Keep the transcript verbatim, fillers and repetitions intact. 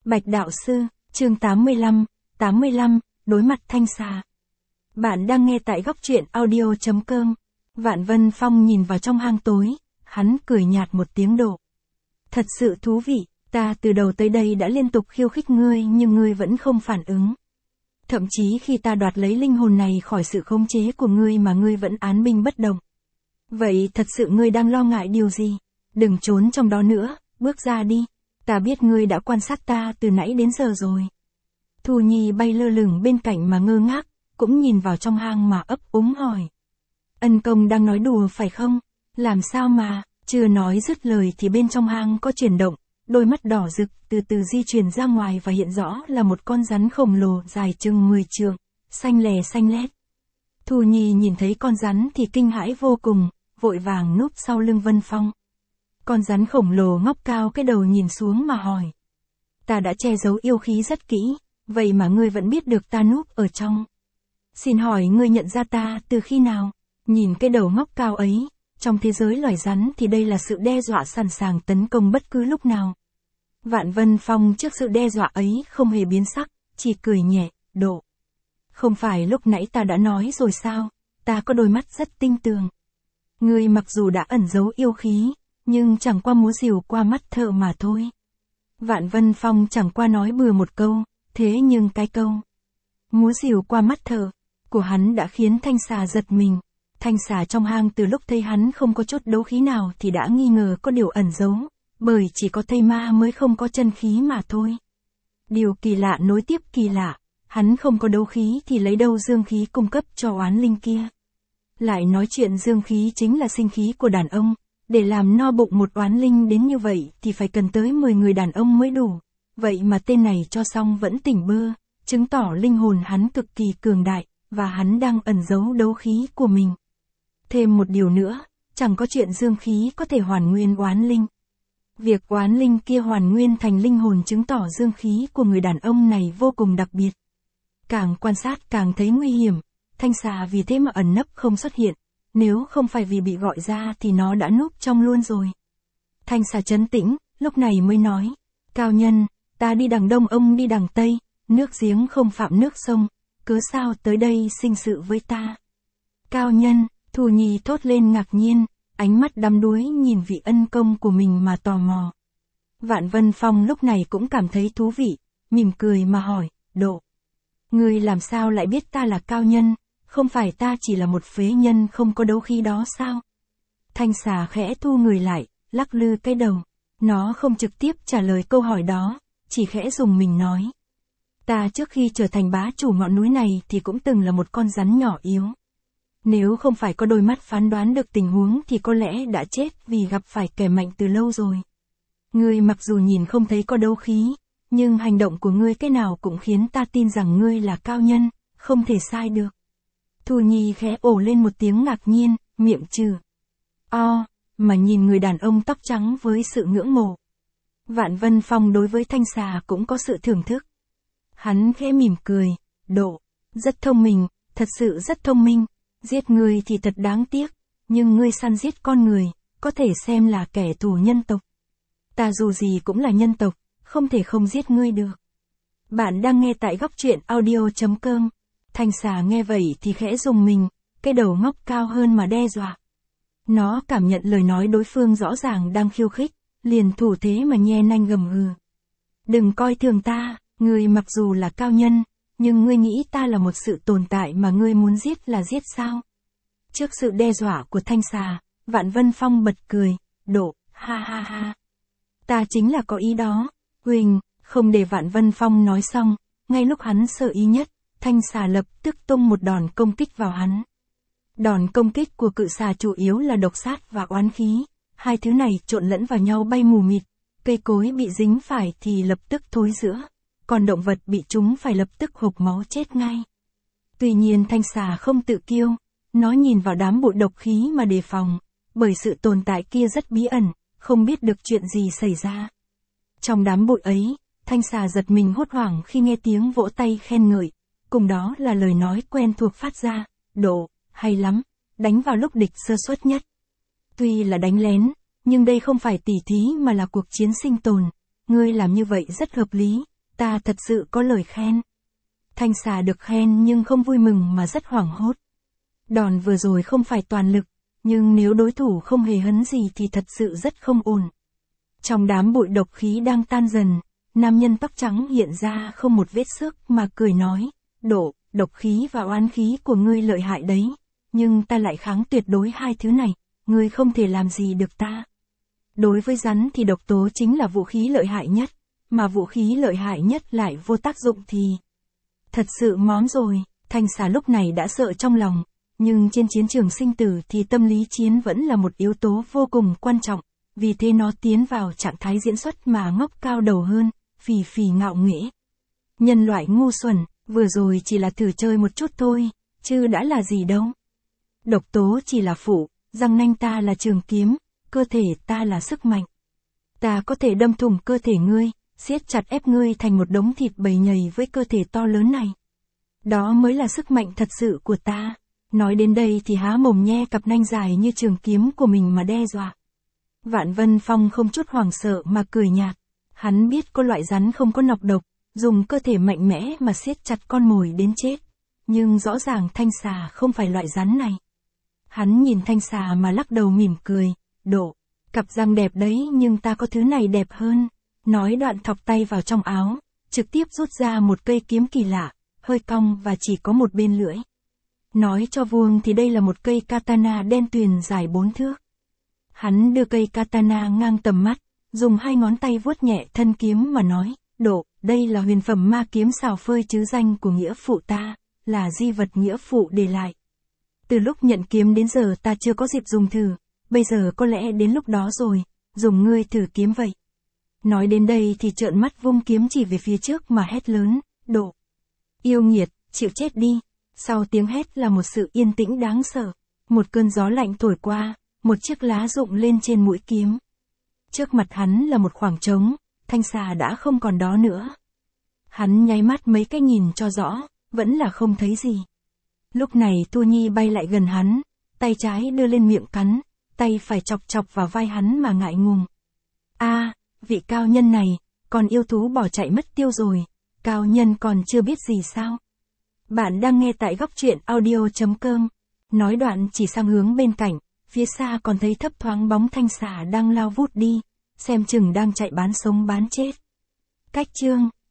Bạch đạo sư, chương tám mươi lăm, tám mươi lăm, đối mặt thanh xà. Bạn đang nghe tại góc truyện audio chấm com. Vạn Vân Phong nhìn vào trong hang tối, hắn cười nhạt một tiếng độ. Thật sự thú vị, ta từ đầu tới đây đã liên tục khiêu khích ngươi nhưng ngươi vẫn không phản ứng. Thậm chí khi ta đoạt lấy linh hồn này khỏi sự khống chế của ngươi mà ngươi vẫn án binh bất động. Vậy thật sự ngươi đang lo ngại điều gì? Đừng trốn trong đó nữa, bước ra đi. Ta biết ngươi đã quan sát ta từ nãy đến giờ rồi. Thu Nhi bay lơ lửng bên cạnh mà ngơ ngác, cũng nhìn vào trong hang mà ấp úng hỏi. Ân công đang nói đùa phải không? Làm sao mà, chưa nói dứt lời thì bên trong hang có chuyển động, đôi mắt đỏ rực từ từ di chuyển ra ngoài và hiện rõ là một con rắn khổng lồ dài chừng mười trượng, xanh lè xanh lét. Thu Nhi nhìn thấy con rắn thì kinh hãi vô cùng, vội vàng núp sau lưng Vân Phong. Con rắn khổng lồ ngóc cao cái đầu nhìn xuống mà hỏi. Ta đã che giấu yêu khí rất kỹ, vậy mà ngươi vẫn biết được ta núp ở trong. Xin hỏi ngươi nhận ra ta từ khi nào? Nhìn cái đầu ngóc cao ấy, trong thế giới loài rắn thì đây là sự đe dọa sẵn sàng tấn công bất cứ lúc nào. Vạn Vân Phong trước sự đe dọa ấy không hề biến sắc, chỉ cười nhẹ, độ. Không phải lúc nãy ta đã nói rồi sao, ta có đôi mắt rất tinh tường. Ngươi mặc dù đã ẩn giấu yêu khí, nhưng chẳng qua múa rìu qua mắt thợ mà thôi. Vạn Vân Phong chẳng qua nói bừa một câu, thế nhưng cái câu múa rìu qua mắt thợ của hắn đã khiến thanh xà giật mình. Thanh xà trong hang từ lúc thấy hắn không có chút đấu khí nào thì đã nghi ngờ có điều ẩn giấu, bởi chỉ có thây ma mới không có chân khí mà thôi. Điều kỳ lạ nối tiếp kỳ lạ, hắn không có đấu khí thì lấy đâu dương khí cung cấp cho oán linh kia. Lại nói chuyện dương khí chính là sinh khí của đàn ông. Để làm no bụng một oán linh đến như vậy thì phải cần tới mười người đàn ông mới đủ. Vậy mà tên này cho xong vẫn tỉnh bơ, chứng tỏ linh hồn hắn cực kỳ cường đại, và hắn đang ẩn giấu đấu khí của mình. Thêm một điều nữa, chẳng có chuyện dương khí có thể hoàn nguyên oán linh. Việc oán linh kia hoàn nguyên thành linh hồn chứng tỏ dương khí của người đàn ông này vô cùng đặc biệt. Càng quan sát càng thấy nguy hiểm, thanh xà vì thế mà ẩn nấp không xuất hiện. Nếu không phải vì bị gọi ra thì nó đã núp trong luôn rồi. Thanh xà trấn tĩnh, lúc này mới nói. Cao nhân, ta đi đằng đông ông đi đằng tây, nước giếng không phạm nước sông, cớ sao tới đây sinh sự với ta. Cao nhân, Thu Nhi thốt lên ngạc nhiên, ánh mắt đắm đuối nhìn vị ân công của mình mà tò mò. Vạn Vân Phong lúc này cũng cảm thấy thú vị, mỉm cười mà hỏi, độ. Ngươi làm sao lại biết ta là cao nhân? Không phải ta chỉ là một phế nhân không có đấu khí đó sao? Thanh xà khẽ thu người lại, lắc lư cái đầu. Nó không trực tiếp trả lời câu hỏi đó, chỉ khẽ dùng mình nói. Ta trước khi trở thành bá chủ ngọn núi này thì cũng từng là một con rắn nhỏ yếu. Nếu không phải có đôi mắt phán đoán được tình huống thì có lẽ đã chết vì gặp phải kẻ mạnh từ lâu rồi. Ngươi mặc dù nhìn không thấy có đấu khí, nhưng hành động của ngươi cái nào cũng khiến ta tin rằng ngươi là cao nhân, không thể sai được. Thu Nhi khẽ ồ lên một tiếng ngạc nhiên, miệng trừ. O, mà nhìn người đàn ông tóc trắng với sự ngưỡng mộ. Vạn Vân Phong đối với thanh xà cũng có sự thưởng thức. Hắn khẽ mỉm cười, độ, rất thông minh, thật sự rất thông minh. Giết người thì thật đáng tiếc, nhưng ngươi săn giết con người, có thể xem là kẻ thù nhân tộc. Ta dù gì cũng là nhân tộc, không thể không giết ngươi được. Bạn đang nghe tại góc truyện audio chấm com. Thanh xà nghe vậy thì khẽ rùng mình, cái đầu ngóc cao hơn mà đe dọa. Nó cảm nhận lời nói đối phương rõ ràng đang khiêu khích, liền thủ thế mà nhe nanh gầm gừ. Đừng coi thường ta, ngươi mặc dù là cao nhân, nhưng ngươi nghĩ ta là một sự tồn tại mà ngươi muốn giết là giết sao? Trước sự đe dọa của thanh xà, Vạn Vân Phong bật cười, độ, ha ha ha. Ta chính là có ý đó, Huỳnh, không để Vạn Vân Phong nói xong, ngay lúc hắn sợ ý nhất. Thanh xà lập tức tung một đòn công kích vào hắn. Đòn công kích của cự xà chủ yếu là độc sát và oán khí. Hai thứ này trộn lẫn vào nhau bay mù mịt. Cây cối bị dính phải thì lập tức thối rữa. Còn động vật bị chúng phải lập tức hộc máu chết ngay. Tuy nhiên thanh xà không tự kiêu. Nó nhìn vào đám bụi độc khí mà đề phòng. Bởi sự tồn tại kia rất bí ẩn, không biết được chuyện gì xảy ra. Trong đám bụi ấy, thanh xà giật mình hốt hoảng khi nghe tiếng vỗ tay khen ngợi. Cùng đó là lời nói quen thuộc phát ra, độ, hay lắm, đánh vào lúc địch sơ suất nhất. Tuy là đánh lén, nhưng đây không phải tỉ thí mà là cuộc chiến sinh tồn, ngươi làm như vậy rất hợp lý, ta thật sự có lời khen. Thanh xà được khen nhưng không vui mừng mà rất hoảng hốt. Đòn vừa rồi không phải toàn lực, nhưng nếu đối thủ không hề hấn gì thì thật sự rất không ổn. Trong đám bụi độc khí đang tan dần, nam nhân tóc trắng hiện ra không một vết xước mà cười nói, Độ, độc khí và oán khí của ngươi lợi hại đấy, nhưng ta lại kháng tuyệt đối hai thứ này, ngươi không thể làm gì được ta. Đối với rắn thì độc tố chính là vũ khí lợi hại nhất, mà vũ khí lợi hại nhất lại vô tác dụng thì... Thật sự móm rồi, thanh xà lúc này đã sợ trong lòng, nhưng trên chiến trường sinh tử thì tâm lý chiến vẫn là một yếu tố vô cùng quan trọng, vì thế nó tiến vào trạng thái diễn xuất mà ngóc cao đầu hơn, phì phì ngạo nghễ. Nhân loại ngu xuẩn, vừa rồi chỉ là thử chơi một chút thôi, chứ đã là gì đâu. Độc tố chỉ là phụ, răng nanh ta là trường kiếm, cơ thể ta là sức mạnh. Ta có thể đâm thủng cơ thể ngươi, siết chặt ép ngươi thành một đống thịt bầy nhầy với cơ thể to lớn này. Đó mới là sức mạnh thật sự của ta. Nói đến đây thì há mồm nhe cặp nanh dài như trường kiếm của mình mà đe dọa. Vạn Vân Phong không chút hoảng sợ mà cười nhạt. Hắn biết có loại rắn không có nọc độc, dùng cơ thể mạnh mẽ mà siết chặt con mồi đến chết. Nhưng rõ ràng thanh xà không phải loại rắn này. Hắn nhìn thanh xà mà lắc đầu mỉm cười, Độ, cặp răng đẹp đấy nhưng ta có thứ này đẹp hơn. Nói đoạn thọc tay vào trong áo, trực tiếp rút ra một cây kiếm kỳ lạ, hơi cong và chỉ có một bên lưỡi. Nói cho vuông thì đây là một cây katana đen tuyền dài bốn thước. Hắn đưa cây katana ngang tầm mắt, dùng hai ngón tay vuốt nhẹ thân kiếm mà nói, Độ, đây là huyền phẩm ma kiếm xào phơi chứ danh của nghĩa phụ ta, là di vật nghĩa phụ để lại. Từ lúc nhận kiếm đến giờ ta chưa có dịp dùng thử, bây giờ có lẽ đến lúc đó rồi, dùng ngươi thử kiếm vậy. Nói đến đây thì trợn mắt vung kiếm chỉ về phía trước mà hét lớn, Độ. Yêu nghiệt, chịu chết đi. Sau tiếng hét là một sự yên tĩnh đáng sợ. Một cơn gió lạnh thổi qua, một chiếc lá rụng lên trên mũi kiếm. Trước mặt hắn là một khoảng trống, thanh xà đã không còn đó nữa. Hắn nháy mắt mấy cái nhìn cho rõ, vẫn là không thấy gì. Lúc này Thu Nhi bay lại gần hắn, tay trái đưa lên miệng cắn, tay phải chọc chọc vào vai hắn mà ngại ngùng. A, vị cao nhân này, còn yêu thú bỏ chạy mất tiêu rồi, cao nhân còn chưa biết gì sao? Bạn đang nghe tại góc truyện audio chấm com. Nói đoạn chỉ sang hướng bên cạnh, phía xa còn thấy thấp thoáng bóng thanh xà đang lao vút đi, xem chừng đang chạy bán sống bán chết. Cách chương